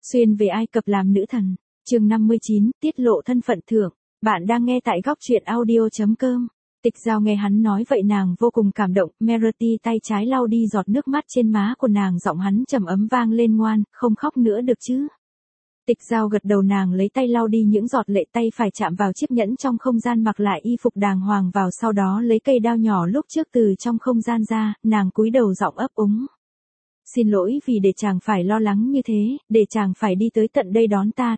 Xuyên về Ai Cập làm nữ thần. Chương 59, tiết lộ thân phận thượng. Bạn đang nghe tại góc truyện audio.com. Tịch Giao nghe hắn nói vậy nàng vô cùng cảm động, Merity tay trái lau đi giọt nước mắt trên má của nàng, giọng hắn trầm ấm vang lên, ngoan, không khóc nữa được chứ. Tịch Giao gật đầu, nàng lấy tay lau đi những giọt lệ, tay phải chạm vào chiếc nhẫn trong không gian, mặc lại y phục đàng hoàng vào, sau đó lấy cây đao nhỏ lúc trước từ trong không gian ra, nàng cúi đầu giọng ấp úng. Xin lỗi vì để chàng phải lo lắng như thế, để chàng phải đi tới tận đây đón ta.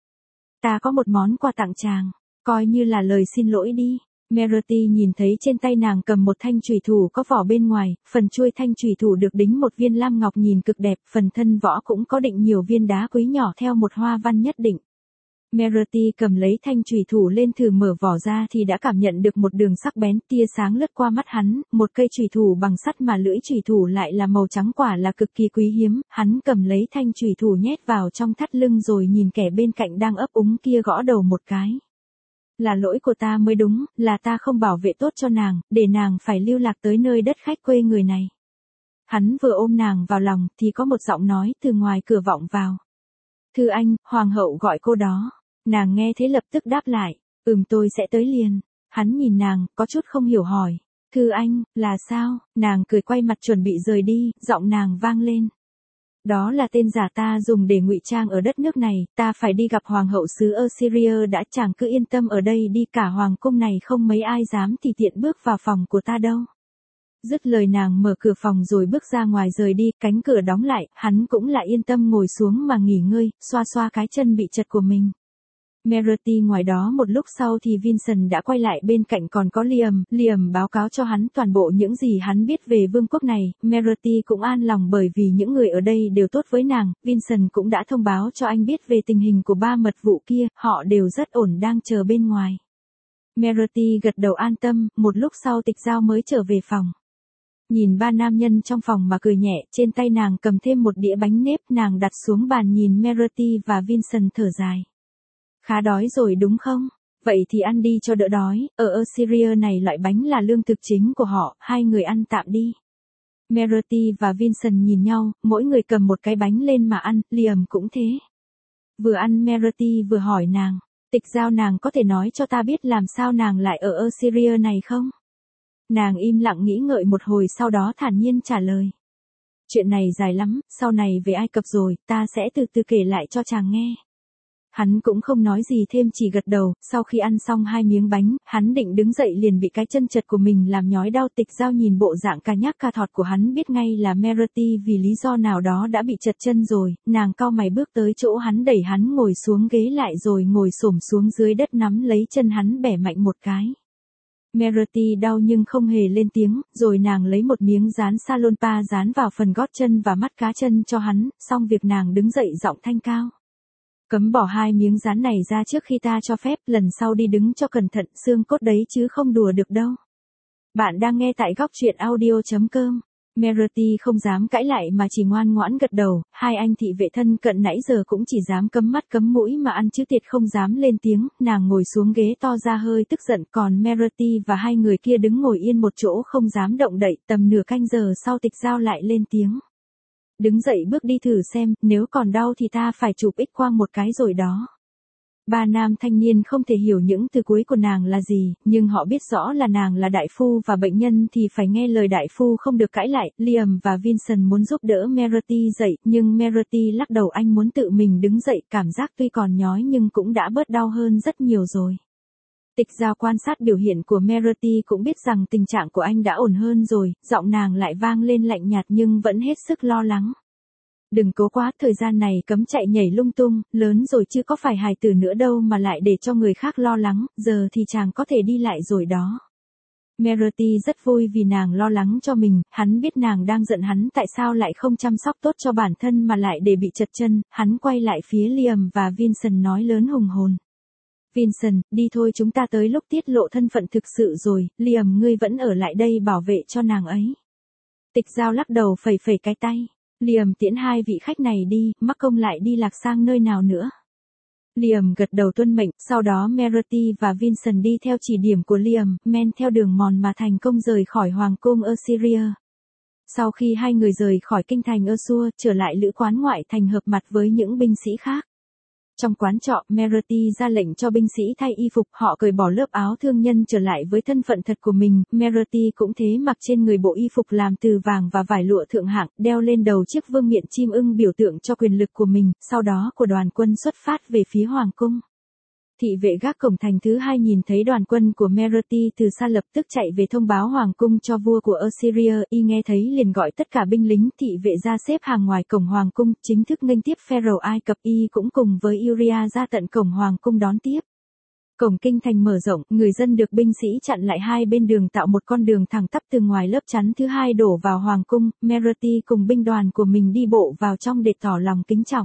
Ta có một món quà tặng chàng, coi như là lời xin lỗi đi. Merity nhìn thấy trên tay nàng cầm một thanh chùy thủ có vỏ bên ngoài, phần chuôi thanh chùy thủ được đính một viên lam ngọc nhìn cực đẹp, phần thân vỏ cũng có định nhiều viên đá quý nhỏ theo một hoa văn nhất định. Merity cầm lấy thanh chùy thủ lên thử mở vỏ ra thì đã cảm nhận được một đường sắc bén, tia sáng lướt qua mắt hắn, một cây chùy thủ bằng sắt mà lưỡi chùy thủ lại là màu trắng, quả là cực kỳ quý hiếm. Hắn cầm lấy thanh chùy thủ nhét vào trong thắt lưng rồi nhìn kẻ bên cạnh đang ấp úng kia, gõ đầu một cái. Là lỗi của ta mới đúng, là ta không bảo vệ tốt cho nàng, để nàng phải lưu lạc tới nơi đất khách quê người này. Hắn vừa ôm nàng vào lòng thì có một giọng nói từ ngoài cửa vọng vào. Thư Anh, hoàng hậu gọi cô đó. Nàng nghe thế lập tức đáp lại, tôi sẽ tới liền. Hắn nhìn nàng, có chút không hiểu hỏi. Thư Anh, là sao? Nàng cười quay mặt chuẩn bị rời đi, giọng nàng vang lên. Đó là tên giả ta dùng để ngụy trang ở đất nước này, ta phải đi gặp hoàng hậu xứ Assyria đã, chàng cứ yên tâm ở đây đi, cả hoàng cung này không mấy ai dám tùy tiện bước vào phòng của ta đâu. Dứt lời nàng mở cửa phòng rồi bước ra ngoài rời đi, cánh cửa đóng lại, hắn cũng là yên tâm ngồi xuống mà nghỉ ngơi, xoa xoa cái chân bị chật của mình. Merity ngoài đó một lúc sau thì Vincent đã quay lại, bên cạnh còn có Liam báo cáo cho hắn toàn bộ những gì hắn biết về vương quốc này. Merity cũng an lòng bởi vì những người ở đây đều tốt với nàng, Vincent cũng đã thông báo cho anh biết về tình hình của ba mật vụ kia, họ đều rất ổn đang chờ bên ngoài. Merity gật đầu an tâm, một lúc sau Tịch Giao mới trở về phòng. Nhìn ba nam nhân trong phòng mà cười nhẹ, trên tay nàng cầm thêm một đĩa bánh nếp, nàng đặt xuống bàn nhìn Merity và Vincent thở dài. Khá đói rồi đúng không? Vậy thì ăn đi cho đỡ đói, ở Assyria này loại bánh là lương thực chính của họ, hai người ăn tạm đi. Merity và Vincent nhìn nhau, mỗi người cầm một cái bánh lên mà ăn, Liam cũng thế. Vừa ăn Merity vừa hỏi nàng, Tịch Giao, nàng có thể nói cho ta biết làm sao nàng lại ở Assyria này không? Nàng im lặng nghĩ ngợi một hồi sau đó thản nhiên trả lời. Chuyện này dài lắm, sau này về Ai Cập rồi, ta sẽ từ từ kể lại cho chàng nghe. Hắn cũng không nói gì thêm, chỉ gật đầu. Sau khi ăn xong hai miếng bánh, hắn định đứng dậy liền bị cái chân chật của mình làm nhói đau. Tịch Giao nhìn bộ dạng ca nhác ca thọt của hắn biết ngay là Merity vì lý do nào đó đã bị chật chân rồi, nàng cau mày bước tới chỗ hắn, đẩy hắn ngồi xuống ghế lại rồi ngồi xổm xuống dưới đất nắm lấy chân hắn bẻ mạnh một cái. Merity đau nhưng không hề lên tiếng, rồi nàng lấy một miếng dán salonpa dán vào phần gót chân và mắt cá chân cho hắn, xong việc nàng đứng dậy giọng thanh cao. Cấm bỏ hai miếng dán này ra trước khi ta cho phép, lần sau đi đứng cho cẩn thận, xương cốt đấy chứ không đùa được đâu. Bạn đang nghe tại góc truyện audio.com. Merity không dám cãi lại mà chỉ ngoan ngoãn gật đầu, hai anh thị vệ thân cận nãy giờ cũng chỉ dám cấm mắt cấm mũi mà ăn chứ tiệt không dám lên tiếng. Nàng ngồi xuống ghế to ra hơi tức giận, còn Merity và hai người kia đứng ngồi yên một chỗ không dám động đậy. Tầm nửa canh giờ sau Tịch Giao lại lên tiếng. Đứng dậy bước đi thử xem, nếu còn đau thì ta phải chụp X-quang một cái rồi đó. Ba nam thanh niên không thể hiểu những từ cuối của nàng là gì, nhưng họ biết rõ là nàng là đại phu và bệnh nhân thì phải nghe lời đại phu, không được cãi lại. Liam và Vincent muốn giúp đỡ Merity dậy, nhưng Merity lắc đầu, anh muốn tự mình đứng dậy, cảm giác tuy còn nhói nhưng cũng đã bớt đau hơn rất nhiều rồi. Tịch Giao quan sát biểu hiện của Merity cũng biết rằng tình trạng của anh đã ổn hơn rồi, giọng nàng lại vang lên lạnh nhạt nhưng vẫn hết sức lo lắng. Đừng cố quá, thời gian này cấm chạy nhảy lung tung, lớn rồi chứ có phải hài tử nữa đâu mà lại để cho người khác lo lắng, giờ thì chàng có thể đi lại rồi đó. Merity rất vui vì nàng lo lắng cho mình, hắn biết nàng đang giận hắn tại sao lại không chăm sóc tốt cho bản thân mà lại để bị chật chân, hắn quay lại phía Liam và Vincent nói lớn hùng hồn. Vincent, đi thôi, chúng ta tới lúc tiết lộ thân phận thực sự rồi, Liam ngươi vẫn ở lại đây bảo vệ cho nàng ấy. Tịch Giao lắc đầu phẩy phẩy cái tay. Liam tiễn hai vị khách này đi, mắc công lại đi lạc sang nơi nào nữa. Liam gật đầu tuân mệnh, sau đó Merity và Vincent đi theo chỉ điểm của Liam, men theo đường mòn mà thành công rời khỏi hoàng cung Assyria. Sau khi hai người rời khỏi kinh thành Asua, trở lại lữ quán ngoại thành hợp mặt với những binh sĩ khác. Trong quán trọ, Merati ra lệnh cho binh sĩ thay y phục, họ cởi bỏ lớp áo thương nhân trở lại với thân phận thật của mình. Merati cũng thế, mặc trên người bộ y phục làm từ vàng và vải lụa thượng hạng, đeo lên đầu chiếc vương miện chim ưng biểu tượng cho quyền lực của mình, sau đó của đoàn quân xuất phát về phía hoàng cung. Thị vệ gác cổng thành thứ hai nhìn thấy đoàn quân của Merati từ xa lập tức chạy về thông báo hoàng cung cho vua của Assyria, y nghe thấy liền gọi tất cả binh lính thị vệ ra xếp hàng ngoài cổng hoàng cung, chính thức nghênh tiếp Pharaoh Ai Cập, y cũng cùng với Uriah ra tận cổng hoàng cung đón tiếp. Cổng kinh thành mở rộng, người dân được binh sĩ chặn lại hai bên đường tạo một con đường thẳng tắp từ ngoài lớp chắn thứ hai đổ vào hoàng cung. Merati cùng binh đoàn của mình đi bộ vào trong để tỏ lòng kính trọng.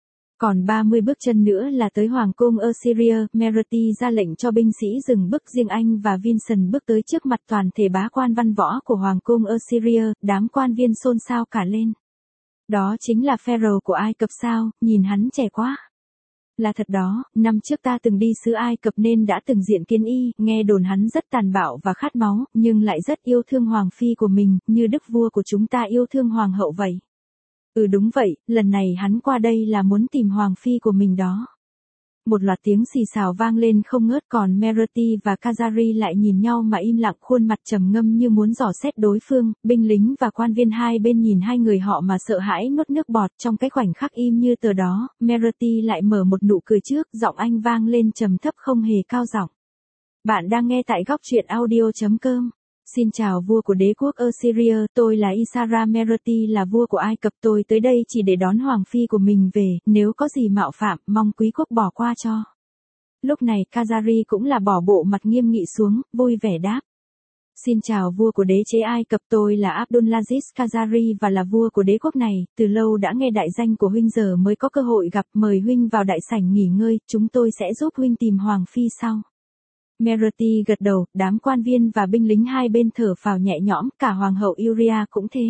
Còn 30 bước chân nữa là tới hoàng cung Assyria. Merati ra lệnh cho binh sĩ dừng bước, riêng anh và Vincent bước tới trước mặt toàn thể bá quan văn võ của hoàng cung Assyria. Đám quan viên xôn xao cả lên. Đó chính là Pharaoh của Ai Cập sao, nhìn hắn trẻ quá. Là thật đó, năm trước ta từng đi xứ Ai Cập nên đã từng diện kiến y, nghe đồn hắn rất tàn bạo và khát máu, nhưng lại rất yêu thương hoàng phi của mình, như đức vua của chúng ta yêu thương hoàng hậu vậy. Ừ đúng vậy, lần này hắn qua đây là muốn tìm hoàng phi của mình đó. Một loạt tiếng xì xào vang lên không ngớt, còn Merati và Kazari lại nhìn nhau mà im lặng, khuôn mặt trầm ngâm như muốn dò xét đối phương. Binh lính và quan viên hai bên nhìn hai người họ mà sợ hãi nuốt nước bọt. Trong cái khoảnh khắc im như tờ đó, Merati lại mở một nụ cười trước, giọng anh vang lên trầm thấp không hề cao giọng. Bạn đang nghe tại góc truyện audio.com. Xin chào vua của đế quốc Assyria, tôi là Isara Merati, là vua của Ai Cập, tôi tới đây chỉ để đón hoàng phi của mình về, nếu có gì mạo phạm, mong quý quốc bỏ qua cho. Lúc này Kazari cũng là bỏ bộ mặt nghiêm nghị xuống, vui vẻ đáp. Xin chào vua của đế chế Ai Cập, tôi là Abdulaziz Kazari và là vua của đế quốc này, từ lâu đã nghe đại danh của huynh, giờ mới có cơ hội gặp, mời huynh vào đại sảnh nghỉ ngơi, chúng tôi sẽ giúp huynh tìm hoàng phi sau. Merati gật đầu, đám quan viên và binh lính hai bên thở phào nhẹ nhõm, cả hoàng hậu Uriah cũng thế.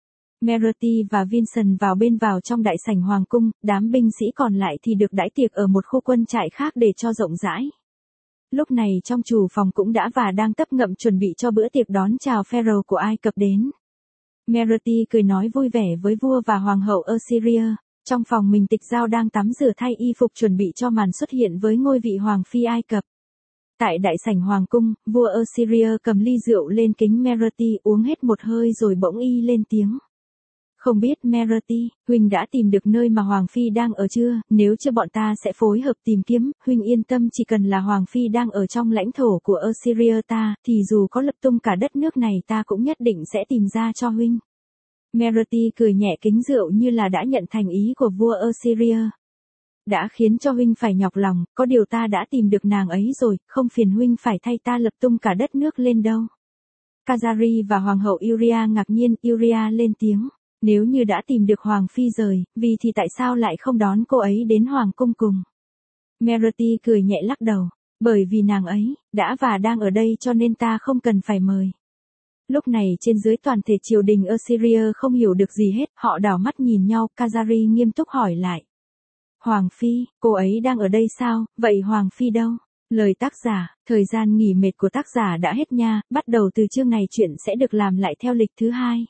Merati và Vincent vào trong đại sảnh hoàng cung, đám binh sĩ còn lại thì được đãi tiệc ở một khu quân trại khác để cho rộng rãi. Lúc này trong chủ phòng cũng đã và đang tấp ngậm chuẩn bị cho bữa tiệc đón chào Pharaoh của Ai Cập đến. Merati cười nói vui vẻ với vua và hoàng hậu Assyria. Trong phòng mình Tịch Giao đang tắm rửa thay y phục chuẩn bị cho màn xuất hiện với ngôi vị hoàng phi Ai Cập. Tại đại sảnh hoàng cung, vua Assyria cầm ly rượu lên kính Merati, uống hết một hơi rồi bỗng y lên tiếng. Không biết Merati, huynh đã tìm được nơi mà hoàng phi đang ở chưa? Nếu chưa bọn ta sẽ phối hợp tìm kiếm, huynh yên tâm, chỉ cần là hoàng phi đang ở trong lãnh thổ của Assyria ta, thì dù có lật tung cả đất nước này ta cũng nhất định sẽ tìm ra cho huynh. Merati cười nhẹ kính rượu như là đã nhận thành ý của vua Assyria. Đã khiến cho huynh phải nhọc lòng, có điều ta đã tìm được nàng ấy rồi, không phiền huynh phải thay ta lập tung cả đất nước lên đâu. Kazari và hoàng hậu Uriah ngạc nhiên, Uriah lên tiếng. Nếu như đã tìm được hoàng phi rồi, vì thì tại sao lại không đón cô ấy đến hoàng cung cùng? Merati cười nhẹ lắc đầu. Bởi vì nàng ấy đã và đang ở đây cho nên ta không cần phải mời. Lúc này trên dưới toàn thể triều đình Assyria không hiểu được gì hết, họ đảo mắt nhìn nhau, Kazari nghiêm túc hỏi lại. Hoàng phi, cô ấy đang ở đây sao, vậy hoàng phi đâu? Lời tác giả, thời gian nghỉ mệt của tác giả đã hết nha, bắt đầu từ chương này chuyện sẽ được làm lại theo lịch thứ 2.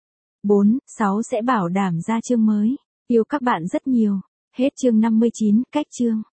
4, 6 sẽ bảo đảm ra chương mới. Yêu các bạn rất nhiều. Hết chương 59, cách chương.